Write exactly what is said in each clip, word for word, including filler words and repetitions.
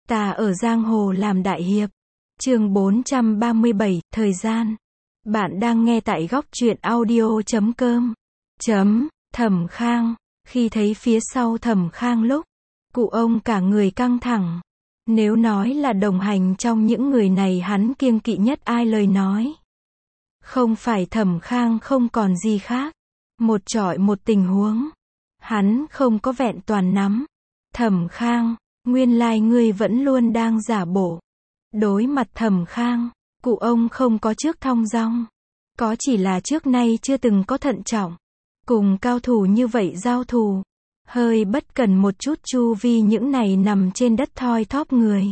Ta ở giang hồ làm đại hiệp. Chương bốn trăm ba mươi bảy, thời gian. Bạn đang nghe tại góc truyện audio chấm com. Chấm, Thẩm Khang. Khi thấy phía sau Thẩm Khang lúc, cụ ông cả người căng thẳng. Nếu nói là đồng hành trong những người này hắn kiêng kỵ nhất ai lời nói. Không phải Thẩm Khang không còn gì khác. Một chọi một tình huống. Hắn không có vẹn toàn nắm. Thẩm Khang, nguyên lai ngươi vẫn luôn đang giả bộ. Đối mặt Thẩm Khang, cụ ông không có trước thong dong. Có chỉ là trước nay chưa từng có thận trọng. Cùng cao thủ như vậy giao thủ. Hơi bất cần một chút chu vi những này nằm trên đất thoi thóp người.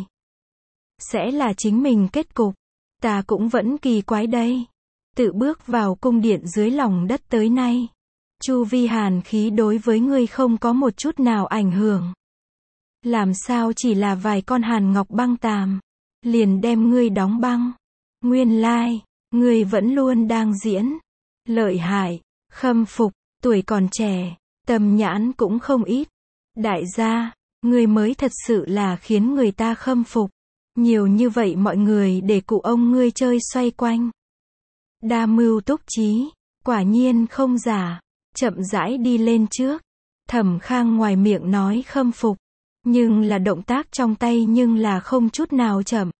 Sẽ là chính mình kết cục. Ta cũng vẫn kỳ quái đây. Tự bước vào cung điện dưới lòng đất tới nay. Chu vi hàn khí đối với ngươi không có một chút nào ảnh hưởng. Làm sao chỉ là vài con hàn ngọc băng tàm. Liền đem ngươi đóng băng. Nguyên lai, ngươi vẫn luôn đang diễn. Lợi hại, khâm phục, tuổi còn trẻ, tầm nhãn cũng không ít. Đại gia, ngươi mới thật sự là khiến người ta khâm phục. Nhiều như vậy mọi người để cụ ông ngươi chơi xoay quanh. Đa mưu túc trí, quả nhiên không giả. Chậm rãi đi lên trước. Thẩm Khang ngoài miệng nói khâm phục. Nhưng là động tác trong tay nhưng là không chút nào chậm.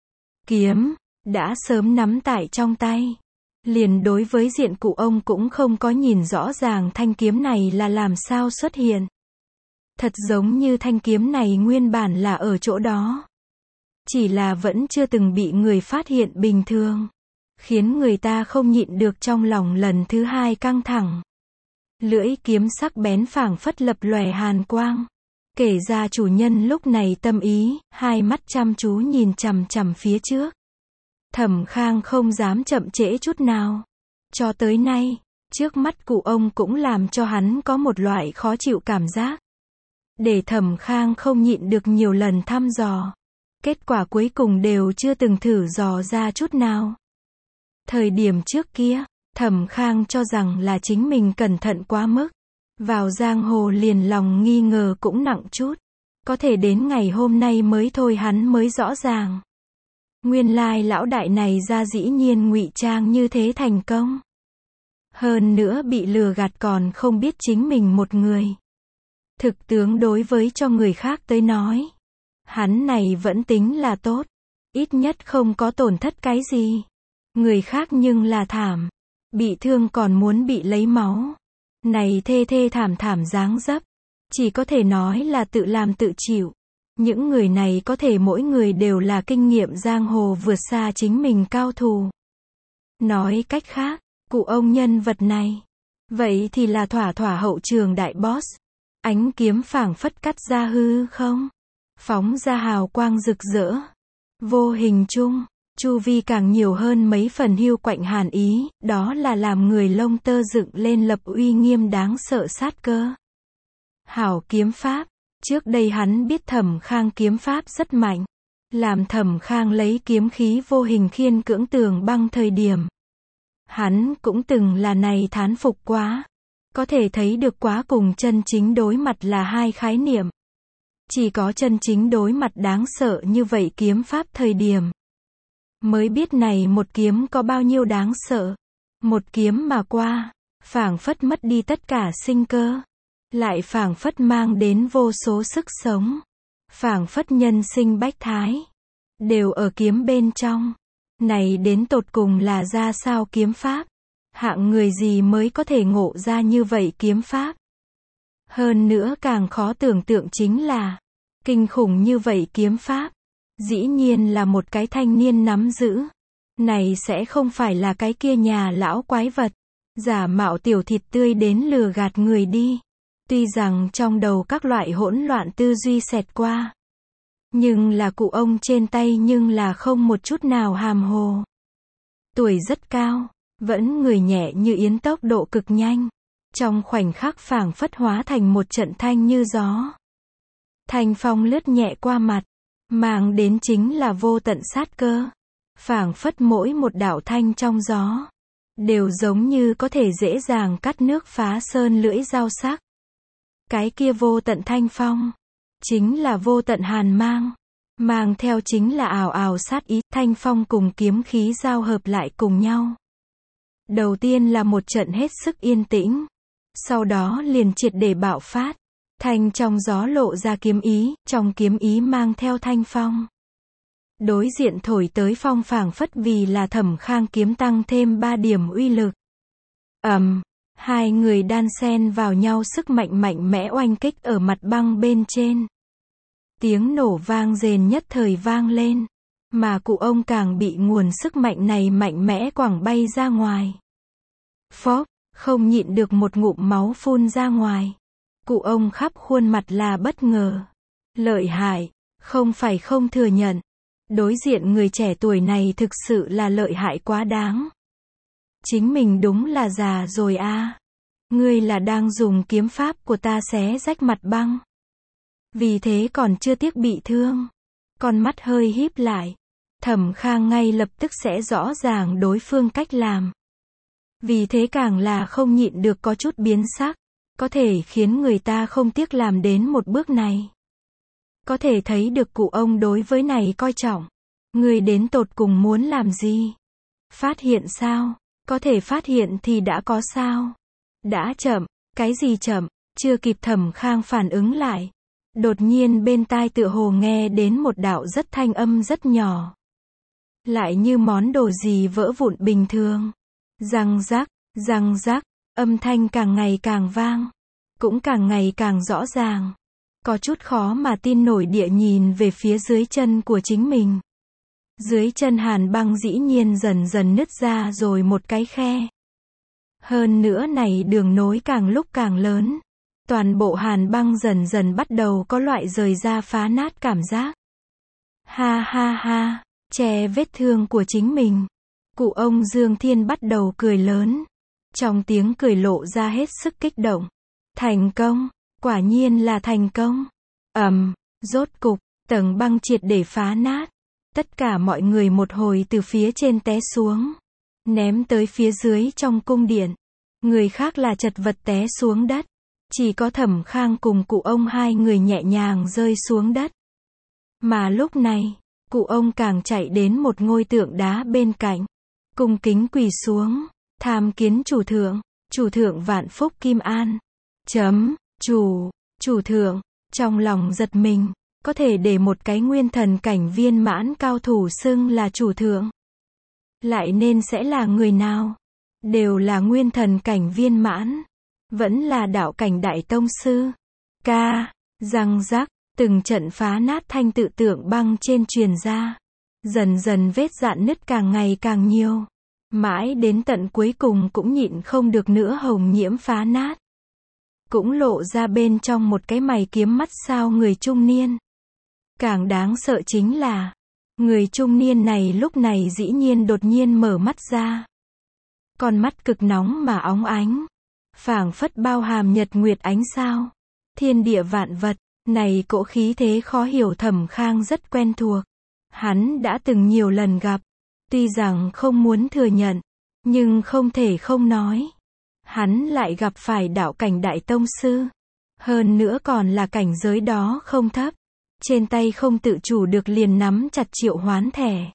Kiếm, đã sớm nắm tại trong tay. Liền đối với diện cụ ông cũng không có nhìn rõ ràng thanh kiếm này là làm sao xuất hiện. Thật giống như thanh kiếm này nguyên bản là ở chỗ đó. Chỉ là vẫn chưa từng bị người phát hiện bình thường. Khiến người ta không nhịn được trong lòng lần thứ hai căng thẳng. Lưỡi kiếm sắc bén phảng phất lập lòe hàn quang. Kể ra chủ nhân lúc này tâm ý, hai mắt chăm chú nhìn chằm chằm phía trước. Thẩm Khang không dám chậm trễ chút nào. Cho tới nay, trước mắt cụ ông cũng làm cho hắn có một loại khó chịu cảm giác. Để Thẩm Khang không nhịn được nhiều lần thăm dò. Kết quả cuối cùng đều chưa từng thử dò ra chút nào. Thời điểm trước kia, Thẩm Khang cho rằng là chính mình cẩn thận quá mức. Vào giang hồ liền lòng nghi ngờ cũng nặng chút. Có thể đến ngày hôm nay mới thôi hắn mới rõ ràng. Nguyên lai lão đại này ra dĩ nhiên ngụy trang như thế thành công. Hơn nữa bị lừa gạt còn không biết chính mình một người. Thực tướng đối với cho người khác tới nói. Hắn này vẫn tính là tốt. Ít nhất không có tổn thất cái gì. Người khác nhưng là thảm. Bị thương còn muốn bị lấy máu. Này thê thê thảm thảm dáng dấp. Chỉ có thể nói là tự làm tự chịu. Những người này có thể mỗi người đều là kinh nghiệm giang hồ vượt xa chính mình cao thủ. Nói cách khác, cụ ông nhân vật này. Vậy thì là thỏa thỏa hậu trường đại boss. Ánh kiếm phảng phất cắt ra hư không? Phóng ra hào quang rực rỡ. Vô hình chung, chu vi càng nhiều hơn mấy phần hiu quạnh hàn ý, đó là làm người lông tơ dựng lên lập uy nghiêm đáng sợ sát cơ. Hảo kiếm pháp, trước đây hắn biết Thẩm Khang kiếm pháp rất mạnh, làm Thẩm Khang lấy kiếm khí vô hình khiên cưỡng tường băng thời điểm. Hắn cũng từng là này thán phục quá, có thể thấy được quá cùng chân chính đối mặt là hai khái niệm. Chỉ có chân chính đối mặt đáng sợ như vậy kiếm pháp thời điểm. Mới biết này một kiếm có bao nhiêu đáng sợ. Một kiếm mà qua, phảng phất mất đi tất cả sinh cơ. Lại phảng phất mang đến vô số sức sống. Phảng phất nhân sinh bách thái. Đều ở kiếm bên trong. Này đến tột cùng là ra sao kiếm pháp? Hạng người gì mới có thể ngộ ra như vậy kiếm pháp? Hơn nữa càng khó tưởng tượng chính là, kinh khủng như vậy kiếm pháp. Dĩ nhiên là một cái thanh niên nắm giữ. Này sẽ không phải là cái kia nhà lão quái vật. Giả mạo tiểu thịt tươi đến lừa gạt người đi. Tuy rằng trong đầu các loại hỗn loạn tư duy xẹt qua. Nhưng là cụ ông trên tay nhưng là không một chút nào hàm hồ. Tuổi rất cao. Vẫn người nhẹ như yến tốc độ cực nhanh. Trong khoảnh khắc phảng phất hóa thành một trận thanh như gió. Thanh phong lướt nhẹ qua mặt. Mang đến chính là vô tận sát cơ. Phảng phất mỗi một đạo thanh trong gió. Đều giống như có thể dễ dàng cắt nước phá sơn lưỡi dao sắc. Cái kia vô tận thanh phong. Chính là vô tận hàn mang. mang theo chính là ào ào sát ý, thanh phong cùng kiếm khí giao hợp lại cùng nhau. Đầu tiên là một trận hết sức yên tĩnh, sau đó liền triệt để bạo phát. Thanh trong gió lộ ra kiếm ý, trong kiếm ý mang theo thanh phong. Đối diện thổi tới phong phảng phất vì là Thẩm Khang kiếm tăng thêm ba điểm uy lực. ầm, um, hai người đan xen vào nhau, sức mạnh mạnh mẽ oanh kích ở mặt băng bên trên. Tiếng nổ vang rền nhất thời vang lên, mà cụ ông càng bị nguồn sức mạnh này mạnh mẽ quẳng bay ra ngoài. Phốc, không nhịn được một ngụm máu phun ra ngoài. Cụ ông khắp khuôn mặt là bất ngờ. Lợi hại, không phải không thừa nhận. Đối diện người trẻ tuổi này thực sự là lợi hại quá đáng. Chính mình đúng là già rồi a. Ngươi là đang dùng kiếm pháp của ta xé rách mặt băng. Vì thế còn chưa tiếc bị thương. Con mắt hơi híp lại. Thẩm Khang ngay lập tức sẽ rõ ràng đối phương cách làm. Vì thế càng là không nhịn được có chút biến sắc. Có thể khiến người ta không tiếc làm đến một bước này. Có thể thấy được cụ ông đối với này coi trọng. Người đến tột cùng muốn làm gì? Phát hiện sao? Có thể phát hiện thì đã có sao? Đã chậm, cái gì chậm? Chưa kịp Thẩm Khang phản ứng lại. Đột nhiên bên tai tựa hồ nghe đến một đạo rất thanh âm rất nhỏ. Lại như món đồ gì vỡ vụn bình thường. Răng rắc, răng rắc, âm thanh càng ngày càng vang. Cũng càng ngày càng rõ ràng. Có chút khó mà tin nổi địa nhìn về phía dưới chân của chính mình. Dưới chân hàn băng dĩ nhiên dần dần nứt ra rồi một cái khe. Hơn nữa này đường nối càng lúc càng lớn. Toàn bộ hàn băng dần dần bắt đầu có loại rời ra phá nát cảm giác. Ha ha ha, che vết thương của chính mình. Cụ ông Dương Thiên bắt đầu cười lớn. Trong tiếng cười lộ ra hết sức kích động. Thành công, quả nhiên là thành công. ầm, um, rốt cục, tầng băng triệt để phá nát. Tất cả mọi người một hồi từ phía trên té xuống. Ném tới phía dưới trong cung điện. Người khác là chật vật té xuống đất. Chỉ có Thẩm Khang cùng cụ ông hai người nhẹ nhàng rơi xuống đất. Mà lúc này, cụ ông càng chạy đến một ngôi tượng đá bên cạnh. Cung kính quỳ xuống. Tham kiến chủ thượng. Chủ thượng vạn phúc kim an. Chấm, chủ, chủ thượng. Trong lòng giật mình. Có thể để một cái nguyên thần cảnh viên mãn cao thủ xưng là chủ thượng. Lại nên sẽ là người nào? Đều là nguyên thần cảnh viên mãn. Vẫn là đạo cảnh đại tông sư. Ca, răng rắc, từng trận phá nát thanh tự tượng băng trên truyền ra. Dần dần vết rạn nứt càng ngày càng nhiều. Mãi đến tận cuối cùng cũng nhịn không được nữa hồng nhiễm phá nát. Cũng lộ ra bên trong một cái mày kiếm mắt sao người trung niên. Càng đáng sợ chính là, người trung niên này lúc này dĩ nhiên đột nhiên mở mắt ra. Con mắt cực nóng mà óng ánh. Phảng phất bao hàm nhật nguyệt ánh sao. Thiên địa vạn vật, này cỗ khí thế khó hiểu Thẩm Khang rất quen thuộc. Hắn đã từng nhiều lần gặp. Tuy rằng không muốn thừa nhận, nhưng không thể không nói. Hắn lại gặp phải đạo cảnh đại tông sư. Hơn nữa còn là cảnh giới đó không thấp. Trên tay không tự chủ được liền nắm chặt triệu hoán thẻ.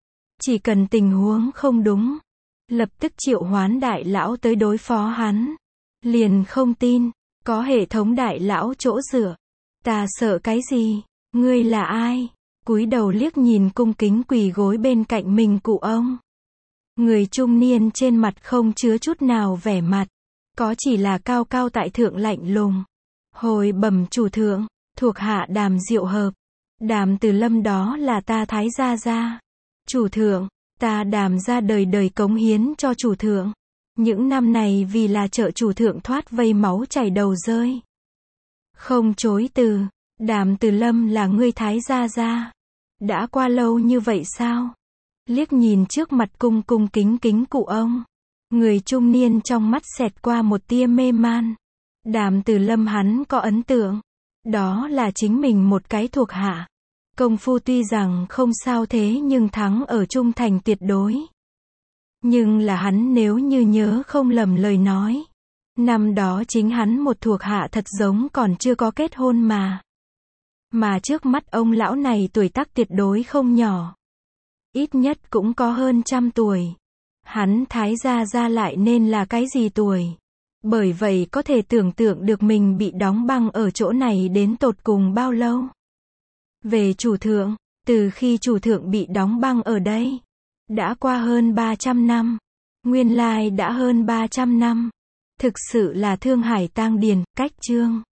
Chỉ cần tình huống không đúng, lập tức triệu hoán đại lão tới đối phó hắn. Liền không tin, có hệ thống đại lão chỗ dựa. Ta sợ cái gì? Ngươi là ai? Cúi đầu liếc nhìn cung kính quỳ gối bên cạnh mình cụ ông. Người trung niên trên mặt không chứa chút nào vẻ mặt. Có chỉ là cao cao tại thượng lạnh lùng. Hồi bẩm chủ thượng, thuộc hạ Đàm Diệu Hợp. Đàm Từ Lâm đó là ta Thái gia gia. Chủ thượng, ta Đàm gia đời đời cống hiến cho chủ thượng. Những năm này vì là trợ chủ thượng thoát vây máu chảy đầu rơi. Không chối từ, Đàm Từ Lâm là ngươi Thái gia gia. Đã qua lâu như vậy sao? Liếc nhìn trước mặt cung cung kính kính cụ ông. Người trung niên trong mắt xẹt qua một tia mê man. Đàm Từ Lâm hắn có ấn tượng. Đó là chính mình một cái thuộc hạ. Công phu tuy rằng không sao thế nhưng thắng ở trung thành tuyệt đối. Nhưng là hắn nếu như nhớ không lầm lời nói. Năm đó chính hắn một thuộc hạ thật giống còn chưa có kết hôn mà. Mà trước mắt ông lão này tuổi tác tuyệt đối không nhỏ. Ít nhất cũng có hơn trăm tuổi. Hắn Thái gia gia lại nên là cái gì tuổi? Bởi vậy có thể tưởng tượng được mình bị đóng băng ở chỗ này đến tột cùng bao lâu. Về chủ thượng, từ khi chủ thượng bị đóng băng ở đây, đã qua hơn ba trăm năm. Nguyên lai đã hơn ba trăm năm. Thực sự là thương hải tang điền, cách chương.